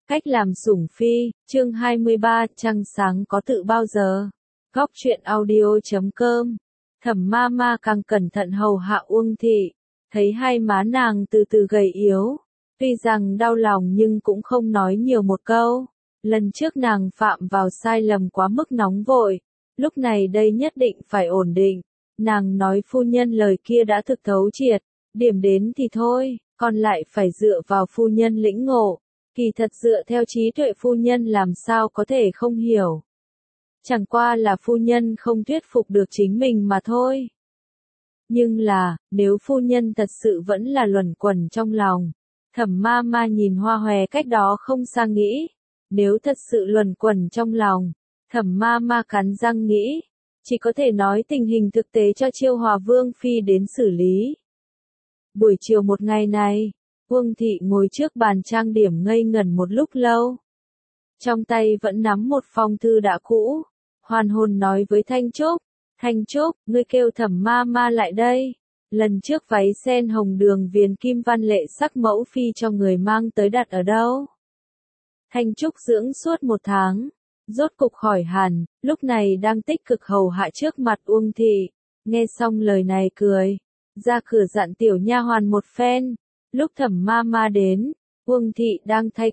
Cách làm sủng phi, chương 23, trăng sáng có tự bao giờ. Góc truyện audio.com. Thẩm ma ma càng cẩn thận hầu hạ Uông Thị, thấy hai má nàng từ từ gầy yếu. Tuy rằng đau lòng nhưng cũng không nói nhiều một câu. Lần trước nàng phạm vào sai lầm quá mức nóng vội. Lúc này đây nhất định phải ổn định. Nàng nói phu nhân lời kia đã thực thấu triệt. Điểm đến thì thôi, còn lại phải dựa vào phu nhân lĩnh ngộ. Kỳ thật dựa theo trí tuệ phu nhân làm sao có thể không hiểu. Chẳng qua là phu nhân không thuyết phục được chính mình mà thôi. Nhưng là, nếu phu nhân thật sự vẫn là luẩn quẩn trong lòng. Thẩm ma ma nhìn Hoa Hòe cách đó không xa nghĩ. Nếu thật sự luẩn quẩn trong lòng, thẩm ma ma cắn răng nghĩ. Chỉ có thể nói tình hình thực tế cho Chiêu Hòa Vương Phi đến xử lý. Buổi chiều một ngày này, Uông Thị ngồi trước bàn trang điểm ngây ngẩn một lúc lâu. Trong tay vẫn nắm một phong thư đã cũ, hoàn hồn nói với Thanh Trúc, Thanh Trúc, ngươi kêu thẩm ma ma lại đây. Lần trước váy sen hồng đường viền kim văn lệ sắc mẫu phi cho người mang tới đặt ở đâu? Thanh Trúc dưỡng suốt một tháng, rốt cục khỏi hẳn, lúc này đang tích cực hầu hạ trước mặt Uông Thị. Nghe xong lời này cười, ra cửa dặn tiểu nha hoàn một phen. Lúc thẩm ma ma đến, Uông Thị đang thay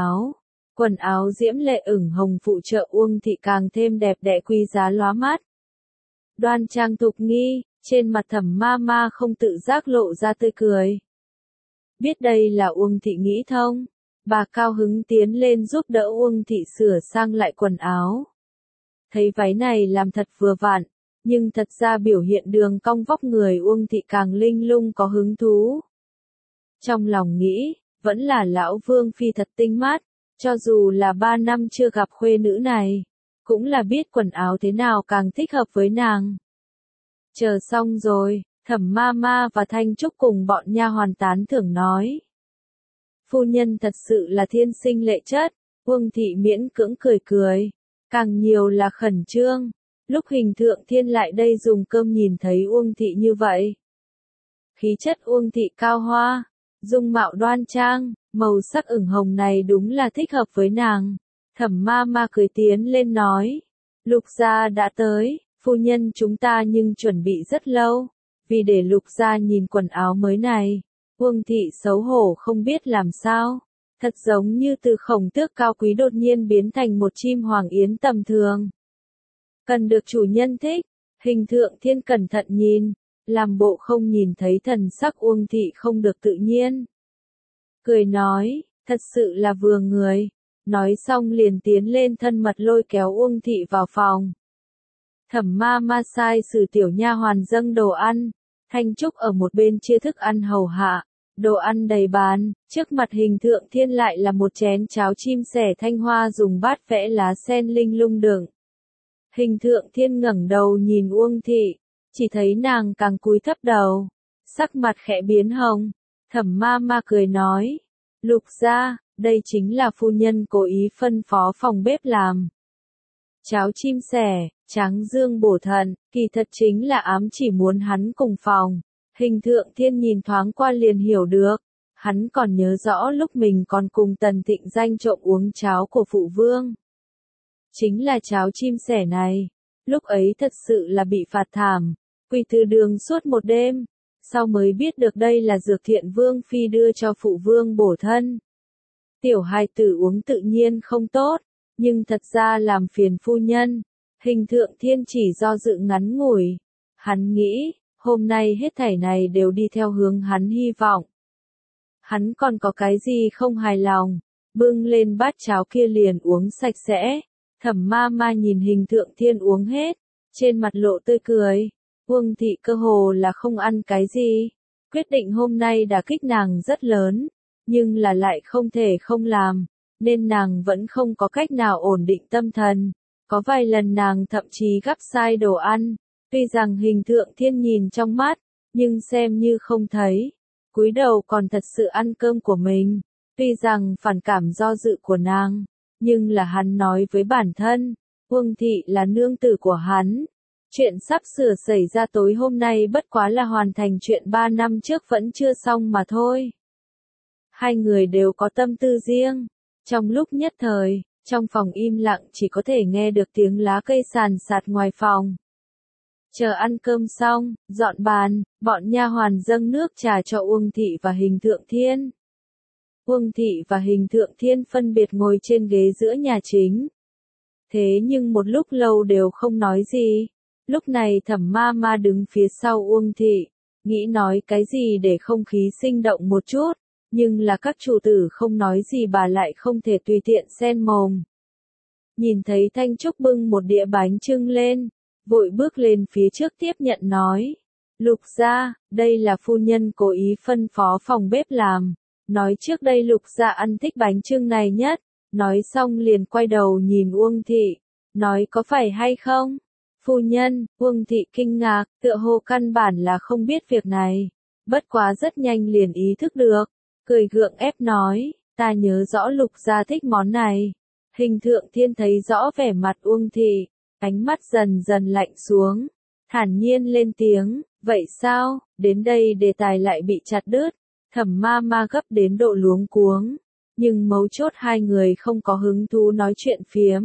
quần áo diễm lệ ửng hồng phụ trợ Uông Thị càng thêm đẹp đẽ quý giá lóa mắt. Đoan trang thục nghi, trên mặt thẩm ma ma không tự giác lộ ra tươi cười. Biết đây là Uông Thị nghĩ thông, bà cao hứng tiến lên giúp đỡ Uông Thị sửa sang lại quần áo. Thấy váy này làm thật vừa vặn, nhưng thật ra biểu hiện đường cong vóc người Uông Thị càng linh lung có hứng thú. Trong lòng nghĩ, vẫn là lão Vương Phi thật tinh mắt, cho dù là 3 năm chưa gặp khuê nữ này, cũng là biết quần áo thế nào càng thích hợp với nàng. Chờ xong rồi, thẩm ma ma và Thanh Trúc cùng bọn nha hoàn tán thưởng nói. Phu nhân thật sự là thiên sinh lệ chất, Uông Thị miễn cưỡng cười, càng nhiều là khẩn trương. Lúc Hình Thượng Thiên lại đây dùng cơm nhìn thấy Uông Thị như vậy. Khí chất Uông Thị cao hoa, dung mạo đoan trang, màu sắc ửng hồng này đúng là thích hợp với nàng. Thẩm ma ma cười tiến lên nói. Lục gia đã tới, phu nhân chúng ta nhưng chuẩn bị rất lâu. Vì để Lục gia nhìn quần áo mới này, Uông Thị xấu hổ không biết làm sao. Thật giống như từ khổng tước cao quý đột nhiên biến thành một chim hoàng yến tầm thường. Cần được chủ nhân thích, Hình Thượng Thiên cẩn thận nhìn. Làm bộ không nhìn thấy thần sắc Uông Thị không được tự nhiên. Cười nói, thật sự là vừa người. Nói xong liền tiến lên thân mật lôi kéo Uông Thị vào phòng. Thẩm ma ma sai sử tiểu nha hoàn dâng đồ ăn. Thanh Trúc ở một bên chia thức ăn hầu hạ. Đồ ăn đầy bàn, trước mặt Hình Thượng Thiên lại là một chén cháo chim sẻ thanh hoa dùng bát vẽ lá sen linh lung đựng. Hình Thượng Thiên ngẩng đầu nhìn Uông Thị. Chỉ thấy nàng càng cúi thấp đầu, sắc mặt khẽ biến hồng. Thẩm ma ma cười nói, Lục gia, đây chính là phu nhân cố ý phân phó phòng bếp làm. Cháo chim sẻ, tráng dương bổ thận, kỳ thật chính là ám chỉ muốn hắn cùng phòng. Hình Thượng Thiên nhìn thoáng qua liền hiểu được, hắn còn nhớ rõ lúc mình còn cùng Tần Thịnh Danh trộm uống cháo của phụ vương. Chính là cháo chim sẻ này, lúc ấy thật sự là bị phạt thảm. Quỳ từ đường suốt một đêm, sau mới biết được đây là dược Thiện Vương Phi đưa cho phụ vương bổ thân. Tiểu hài tử uống tự nhiên không tốt, nhưng thật ra làm phiền phu nhân. Hình Thượng Thiên chỉ do dự ngắn ngủi. Hắn nghĩ, hôm nay hết thảy này đều đi theo hướng hắn hy vọng. Hắn còn có cái gì không hài lòng, bưng lên bát cháo kia liền uống sạch sẽ. Thẩm ma ma nhìn Hình Thượng Thiên uống hết, trên mặt lộ tươi cười. Uông Thị cơ hồ là không ăn cái gì. Quyết định hôm nay đả kích nàng rất lớn, nhưng là lại không thể không làm, nên nàng vẫn không có cách nào ổn định tâm thần. Có vài lần nàng thậm chí gắp sai đồ ăn, tuy rằng Hình Thượng Thiên nhìn trong mắt, nhưng xem như không thấy. Cúi đầu còn thật sự ăn cơm của mình, tuy rằng phản cảm do dự của nàng, nhưng là hắn nói với bản thân, Uông Thị là nương tử của hắn. Chuyện sắp sửa xảy ra tối hôm nay bất quá là hoàn thành chuyện 3 năm trước vẫn chưa xong mà thôi. Hai người đều có tâm tư riêng, Trong lúc nhất thời, trong phòng im lặng chỉ có thể nghe được tiếng lá cây sàn sạt ngoài phòng. Chờ ăn cơm xong, dọn bàn, bọn nha hoàn dâng nước trà cho Uông Thị và Hình Thượng Thiên. Uông Thị và Hình Thượng Thiên phân biệt ngồi trên ghế giữa nhà chính. Thế nhưng một lúc lâu đều không nói gì. Lúc này Thẩm Ma Ma đứng phía sau Uông Thị, nghĩ nói cái gì để không khí sinh động một chút, nhưng là các chủ tử không nói gì bà lại không thể tùy tiện xen mồm. Nhìn thấy Thanh Trúc bưng một đĩa bánh chưng lên, vội bước lên phía trước tiếp nhận nói. Lục gia, đây là phu nhân cố ý phân phó phòng bếp làm. Nói trước đây Lục gia ăn thích bánh chưng này nhất. Nói xong liền quay đầu nhìn Uông Thị. Nói có phải hay không? Phu nhân, Uông Thị kinh ngạc, tựa hồ căn bản là không biết việc này. Bất quá rất nhanh liền ý thức được. Cười gượng ép nói, ta nhớ rõ Lục gia thích món này. Hình Thượng Thiên thấy rõ vẻ mặt Uông Thị. Ánh mắt dần dần lạnh xuống, thản nhiên lên tiếng, vậy sao, đến đây đề tài lại bị chặt đứt, Thẩm Ma Ma gấp đến độ luống cuống, nhưng mấu chốt hai người không có hứng thú nói chuyện phiếm.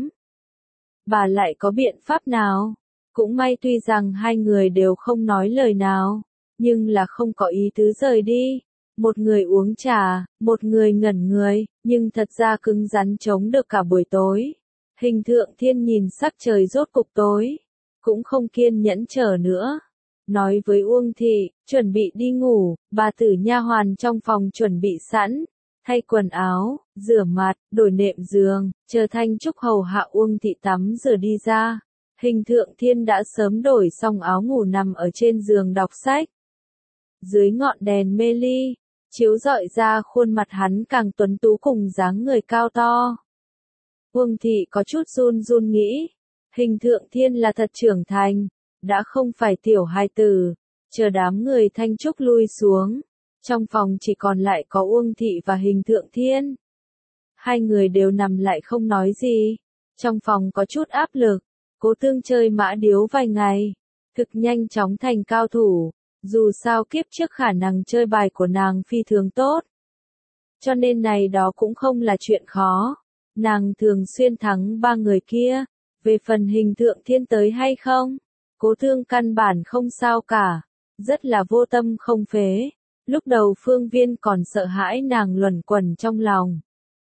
Bà lại có biện pháp nào? Cũng may tuy rằng hai người đều không nói lời nào, nhưng là không có ý tứ rời đi. Một người uống trà, một người ngẩn người, nhưng thật ra cứng rắn chống được cả buổi tối. Hình Thượng Thiên nhìn sắc trời rốt cục tối, cũng không kiên nhẫn chờ nữa. Nói với Uông Thị, chuẩn bị đi ngủ, bà tử nha hoàn trong phòng chuẩn bị sẵn, thay quần áo, rửa mặt, đổi nệm giường, chờ Thanh Trúc hầu hạ Uông Thị tắm rửa đi ra. Hình Thượng Thiên đã sớm đổi xong áo ngủ nằm ở trên giường đọc sách. Dưới ngọn đèn mê ly, chiếu rọi ra khuôn mặt hắn càng tuấn tú cùng dáng người cao to. Uông Thị có chút run run nghĩ, Hình Thượng Thiên là thật trưởng thành, đã không phải tiểu hài tử. Chờ đám người Thanh Trúc lui xuống, trong phòng chỉ còn lại có Uông Thị và Hình Thượng Thiên. Hai người đều nằm lại không nói gì, trong phòng có chút áp lực, Cố Tương chơi mã điếu vài ngày, thực nhanh chóng thành cao thủ, dù sao kiếp trước khả năng chơi bài của nàng phi thường tốt. Cho nên này đó cũng không là chuyện khó. Nàng thường xuyên thắng ba người kia, về phần Hình Thượng Thiên tới hay không, Cố Thương căn bản không sao cả, rất là vô tâm không phế. Lúc đầu Phương Viên còn sợ hãi nàng luẩn quẩn trong lòng.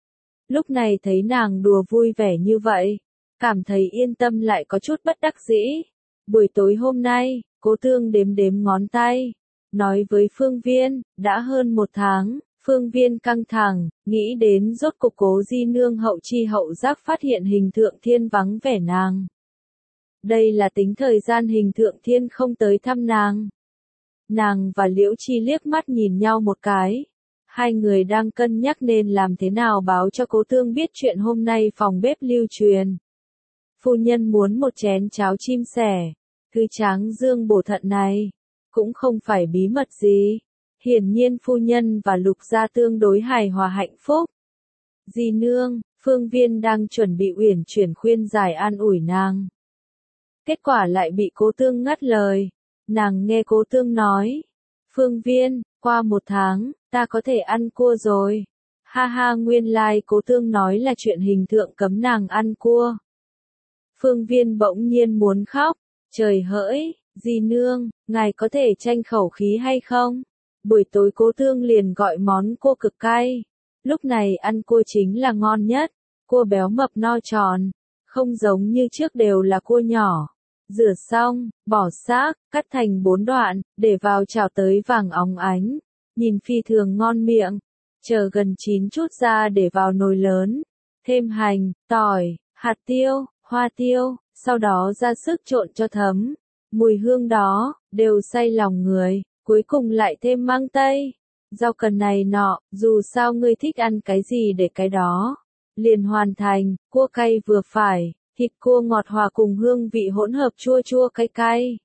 Lúc này thấy nàng đùa vui vẻ như vậy, cảm thấy yên tâm lại có chút bất đắc dĩ. Buổi tối hôm nay, Cố Thương đếm đếm ngón tay, nói với Phương Viên, đã hơn 1 tháng. Phương Viên căng thẳng, nghĩ đến rốt cục Cố Di Nương hậu chi hậu giác phát hiện Hình Thượng Thiên vắng vẻ nàng. Đây là tính thời gian Hình Thượng Thiên không tới thăm nàng. Nàng và Liễu Chi liếc mắt nhìn nhau một cái. Hai người đang cân nhắc nên làm thế nào báo cho Cố Thương biết chuyện hôm nay phòng bếp lưu truyền. Phu nhân muốn một chén cháo chim sẻ, thứ tráng dương bổ thận này, cũng không phải bí mật gì. Hiển nhiên phu nhân và Lục gia tương đối hài hòa hạnh phúc. Di Nương, Phương Viên đang chuẩn bị uyển chuyển khuyên giải an ủi nàng. Kết quả lại bị Cố Tương ngắt lời. Nàng nghe Cố Tương nói, Phương Viên, qua 1 tháng, ta có thể ăn cua rồi. Ha ha, nguyên lai Cố Tương nói là chuyện Hình Thượng cấm nàng ăn cua. Phương Viên bỗng nhiên muốn khóc, trời hỡi, Di Nương, ngài có thể tranh khẩu khí hay không? Buổi tối Cố Thương liền gọi món cua cực cay. Lúc này ăn cua chính là ngon nhất. Cua béo mập no tròn, không giống như trước đều là cua nhỏ. Rửa xong, bỏ xác, cắt thành 4 đoạn, để vào chảo tới vàng óng ánh. Nhìn phi thường ngon miệng. Chờ gần chín chút ra để vào nồi lớn. Thêm hành, tỏi, hạt tiêu, hoa tiêu, sau đó ra sức trộn cho thấm. Mùi hương đó, đều say lòng người. Cuối cùng lại thêm măng tây, rau cần này nọ, dù sao ngươi thích ăn cái gì để cái đó. Liền hoàn thành, cua cay vừa phải, thịt cua ngọt hòa cùng hương vị hỗn hợp chua chua cay cay.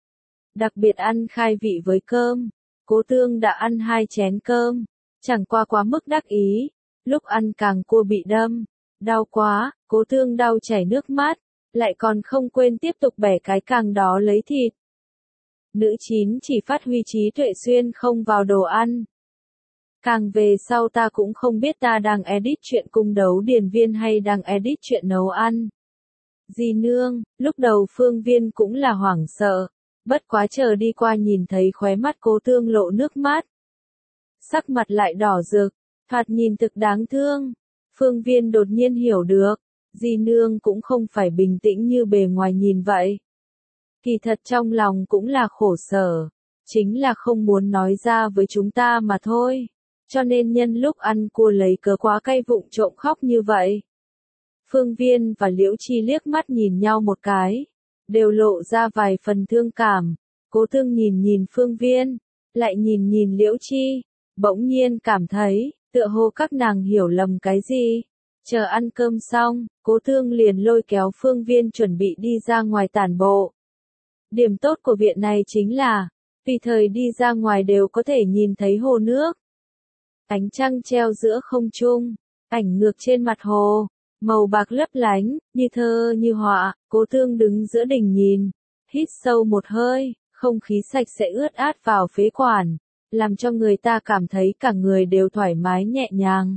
Đặc biệt ăn khai vị với cơm, Cố Thương đã ăn 2 chén cơm, chẳng qua quá mức đắc ý, lúc ăn càng cua bị đâm, đau quá, Cố Thương đau chảy nước mắt, lại còn không quên tiếp tục bẻ cái càng đó lấy thịt. Nữ chín chỉ phát huy trí tuệ xuyên không vào đồ ăn. Càng về sau ta cũng không biết ta đang edit chuyện cung đấu điền viên hay đang edit chuyện nấu ăn. Dì nương, lúc đầu Phương Viên cũng là hoảng sợ, bất quá chờ đi qua nhìn thấy khóe mắt Cố Tương lộ nước mắt. Sắc mặt lại đỏ rực, thoạt nhìn thực đáng thương. Phương Viên đột nhiên hiểu được, dì nương cũng không phải bình tĩnh như bề ngoài nhìn vậy. Kỳ thật trong lòng cũng là khổ sở, chính là không muốn nói ra với chúng ta mà thôi. Cho nên nhân lúc ăn cua lấy cớ quá cay vụng trộm khóc như vậy. Phương Viên và Liễu Chi liếc mắt nhìn nhau một cái, đều lộ ra vài phần thương cảm. Cố Tương nhìn nhìn Phương Viên, lại nhìn nhìn Liễu Chi, bỗng nhiên cảm thấy, tựa hồ các nàng hiểu lầm cái gì. Chờ ăn cơm xong, Cố Tương liền lôi kéo Phương Viên chuẩn bị đi ra ngoài tản bộ. Điểm tốt của viện này chính là, tùy thời đi ra ngoài đều có thể nhìn thấy hồ nước. Ánh trăng treo giữa không trung, ảnh ngược trên mặt hồ, màu bạc lấp lánh, như thơ như họa. Cố Tương đứng giữa đình nhìn, hít sâu một hơi, không khí sạch sẽ ướt át vào phế quản, làm cho người ta cảm thấy cả người đều thoải mái nhẹ nhàng.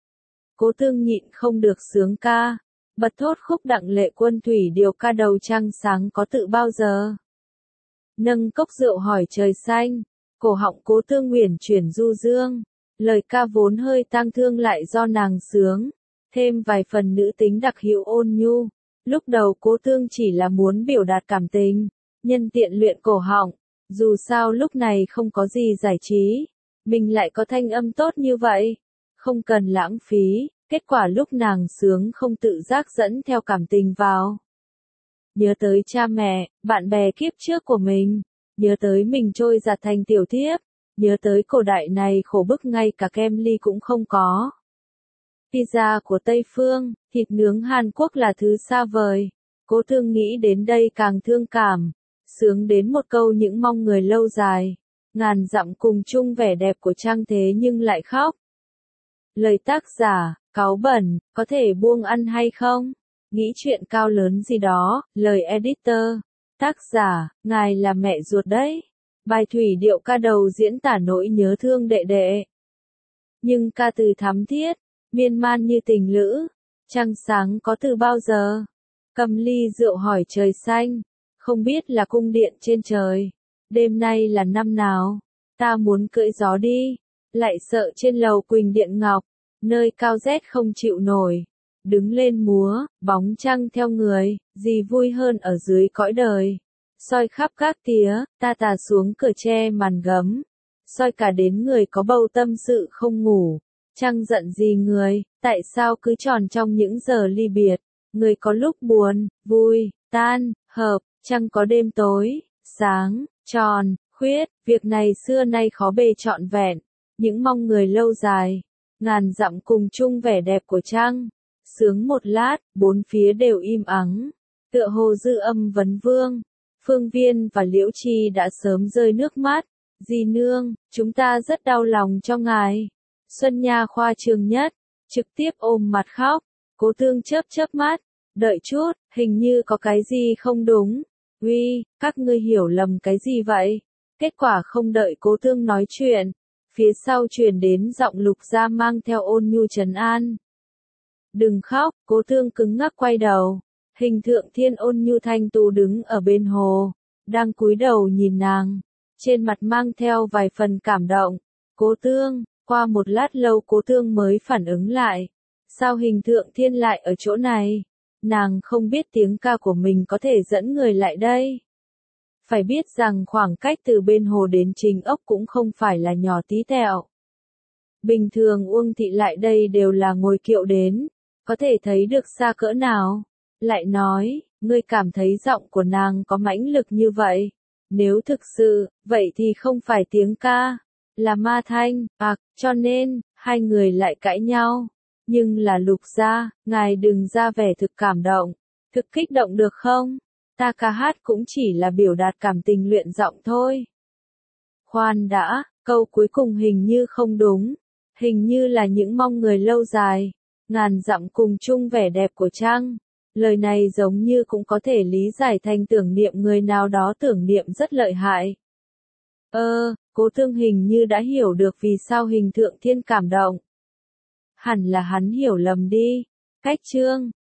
Cố Tương nhịn không được sướng ca, bật thốt khúc Đặng Lệ Quân thủy điều ca đầu trăng sáng có tự bao giờ. Nâng cốc rượu hỏi trời xanh, cổ họng Cố Tương uyển chuyển du dương, lời ca vốn hơi tang thương lại do nàng sướng, thêm vài phần nữ tính đặc hữu ôn nhu. Lúc đầu Cố Tương chỉ là muốn biểu đạt cảm tình, nhân tiện luyện cổ họng, dù sao lúc này không có gì giải trí, mình lại có thanh âm tốt như vậy, không cần lãng phí. Kết quả lúc nàng sướng không tự giác dẫn theo cảm tình vào. Nhớ tới cha mẹ, bạn bè kiếp trước của mình, nhớ tới mình trôi giạt thành tiểu thiếp, nhớ tới cổ đại này khổ bức ngay cả kem ly cũng không có. Pizza của Tây Phương, thịt nướng Hàn Quốc là thứ xa vời. Cố Tương nghĩ đến đây càng thương cảm, sướng đến một câu những mong người lâu dài, ngàn dặm cùng chung vẻ đẹp của trăng thế nhưng lại khóc. Lời tác giả, cáu bẩn, có thể buông ăn hay không? Nghĩ chuyện cao lớn gì đó, lời editor. Tác giả, ngài là mẹ ruột đấy. Bài thủy điệu ca đầu diễn tả nỗi nhớ thương đệ đệ. Nhưng ca từ thắm thiết, miên man như tình lữ. Trăng sáng có từ bao giờ? Cầm ly rượu hỏi trời xanh, không biết là cung điện trên trời. Đêm nay là năm nào? Ta muốn cưỡi gió đi, lại sợ trên lầu Quỳnh Điện Ngọc, nơi cao rét không chịu nổi. Đứng lên múa, bóng trăng theo người, gì vui hơn ở dưới cõi đời. Soi khắp các tía, ta tà xuống cửa tre màn gấm. Soi cả đến người có bầu tâm sự không ngủ. Trăng giận gì người, tại sao cứ tròn trong những giờ ly biệt. Người có lúc buồn, vui, tan, hợp, trăng có đêm tối, sáng, tròn, khuyết. Việc này xưa nay khó bề trọn vẹn. Những mong người lâu dài, ngàn dặm cùng chung vẻ đẹp của trăng. Sướng một lát, bốn phía đều im ắng, tựa hồ dư âm vấn vương. Phương Viên và Liễu Chi đã sớm rơi nước mắt. Dì nương, chúng ta rất đau lòng cho ngài. Xuân Nha khoa trương nhất, trực tiếp ôm mặt khóc. Cố Tương chớp chớp mắt, đợi chút, hình như có cái gì không đúng. Uy, các ngươi hiểu lầm cái gì vậy? Kết quả không đợi Cố Tương nói chuyện, phía sau truyền đến giọng Lục Gia mang theo ôn nhu trấn an. Đừng khóc, Cố Tương cứng ngắc quay đầu. Hình Thượng Thiên ôn nhu thanh tú đứng ở bên hồ, đang cúi đầu nhìn nàng, trên mặt mang theo vài phần cảm động. Cố Tương, qua một lát lâu Cố Tương mới phản ứng lại. Sao Hình Thượng Thiên lại ở chỗ này? Nàng không biết tiếng ca của mình có thể dẫn người lại đây. Phải biết rằng khoảng cách từ bên hồ đến Trình Ốc cũng không phải là nhỏ tí tẹo. Bình thường Uông Thị lại đây đều là ngồi kiệu đến, có thể thấy được xa cỡ nào. Lại nói, ngươi cảm thấy giọng của nàng có mãnh lực như vậy. Nếu thực sự, vậy thì không phải tiếng ca, là ma thanh, cho nên, hai người lại cãi nhau. Nhưng là Lục gia, ngài đừng ra vẻ thực cảm động, thực kích động được không? Ta ca hát cũng chỉ là biểu đạt cảm tình luyện giọng thôi. Khoan đã, câu cuối cùng hình như không đúng, hình như là những mong người lâu dài, ngàn dặm cùng chung vẻ đẹp của trăng. Lời này giống như cũng có thể lý giải thành tưởng niệm người nào đó tưởng niệm rất lợi hại. Cố Thương hình như đã hiểu được vì sao Hình Thượng Thiên cảm động. Hẳn là hắn hiểu lầm đi. Cách Trương